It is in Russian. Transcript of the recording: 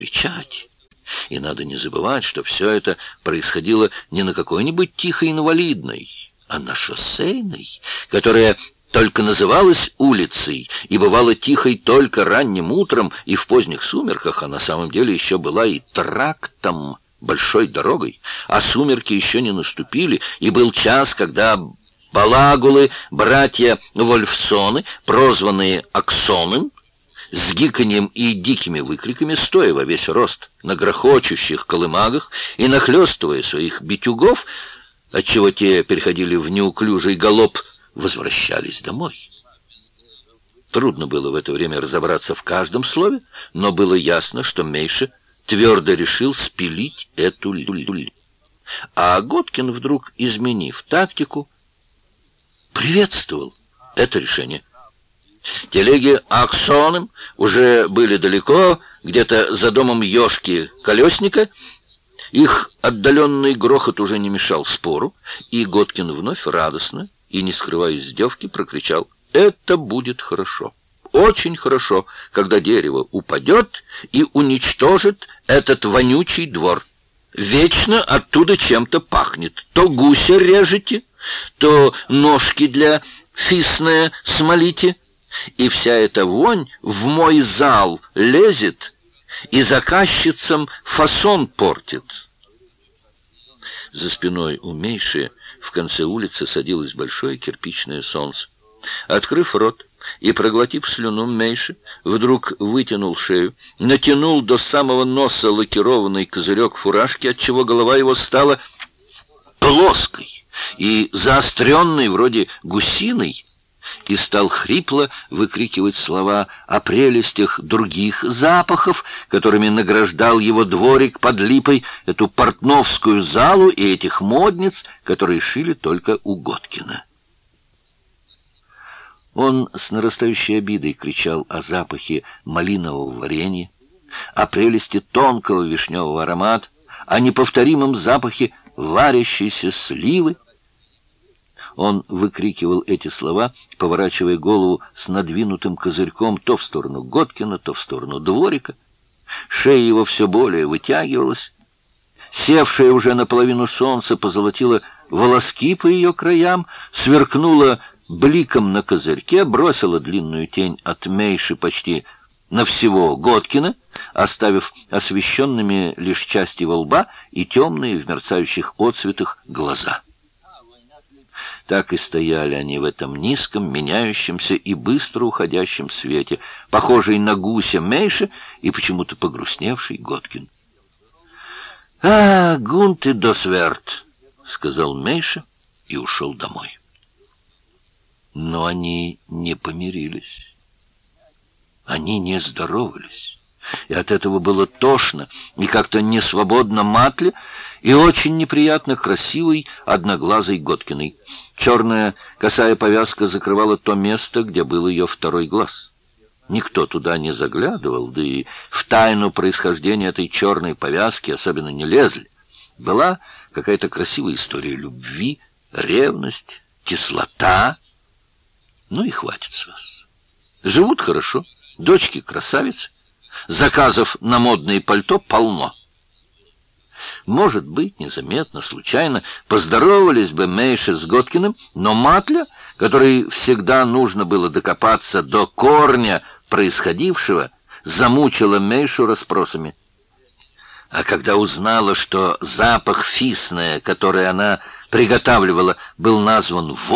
кричать. И надо не забывать, что все это происходило не на какой-нибудь тихой инвалидной, а на шоссейной, которая только называлась улицей и бывала тихой только ранним утром и в поздних сумерках, а на самом деле еще была и трактом, большой дорогой, а сумерки еще не наступили, и был час, когда балагулы, братья Вольфсоны, прозванные Аксоном, с гиканьем и дикими выкриками, стоя во весь рост на грохочущих колымагах и нахлестывая своих битюгов, отчего те переходили в неуклюжий галоп, возвращались домой. Трудно было в это время разобраться в каждом слове, но было ясно, что Мейша твердо решил спилить эту люль. А Готкин, вдруг изменив тактику, приветствовал это решение. Телеги Аксоном уже были далеко, где-то за домом Ёшки-колесника. Их отдаленный грохот уже не мешал спору, и Готкин вновь радостно и, не скрывая издевки, прокричал: «Это будет хорошо, очень хорошо, когда дерево упадет и уничтожит этот вонючий двор. Вечно оттуда чем-то пахнет. То гуся режете, то ножки для фисная смолите, и вся эта вонь в мой зал лезет и заказчицам фасон портит». За спиной у Мейши в конце улицы садилось большое кирпичное солнце. Открыв рот и проглотив слюну, Мейши вдруг вытянул шею, натянул до самого носа лакированный козырек фуражки, отчего голова его стала плоской и заостренной, вроде гусиной, и стал хрипло выкрикивать слова о прелестях других запахов, которыми награждал его дворик под липой, эту портновскую залу и этих модниц, которые шили только у Готкина. Он с нарастающей обидой кричал о запахе малинового варенья, о прелести тонкого вишневого аромата, о неповторимом запахе варящейся сливы. Он выкрикивал эти слова, поворачивая голову с надвинутым козырьком то в сторону Готкина, то в сторону дворика. Шея его все более вытягивалась. Севшее уже наполовину солнце позолотило волоски по ее краям, сверкнуло бликом на козырьке, бросило длинную тень от Мейши почти на всего Готкина, оставив освещенными лишь часть его лба и темные в мерцающих отцветах глаза. Так и стояли они в этом низком, меняющемся и быстро уходящем свете, похожий на гуся Мейши и почему-то погрустневший Готкин. Гунт и досверт», — сказал Мейша и ушел домой. Но они не помирились. Они не здоровались. И от этого было тошно и как-то несвободно Матле, и очень неприятно красивой одноглазой Готкиной. Черная косая повязка закрывала то место, где был ее второй глаз. Никто туда не заглядывал, да и в тайну происхождения этой черной повязки особенно не лезли. Была какая-то красивая история любви, ревность, кислота. Ну и хватит с вас. Живут хорошо, дочки красавицы, заказов на модные пальто полно. Может быть, незаметно, случайно поздоровались бы Мейша с Готкиным, но Матля, которой всегда нужно было докопаться до корня происходившего, замучила Мейшу расспросами. А когда узнала, что запах фисная, который она приготавливала, был назван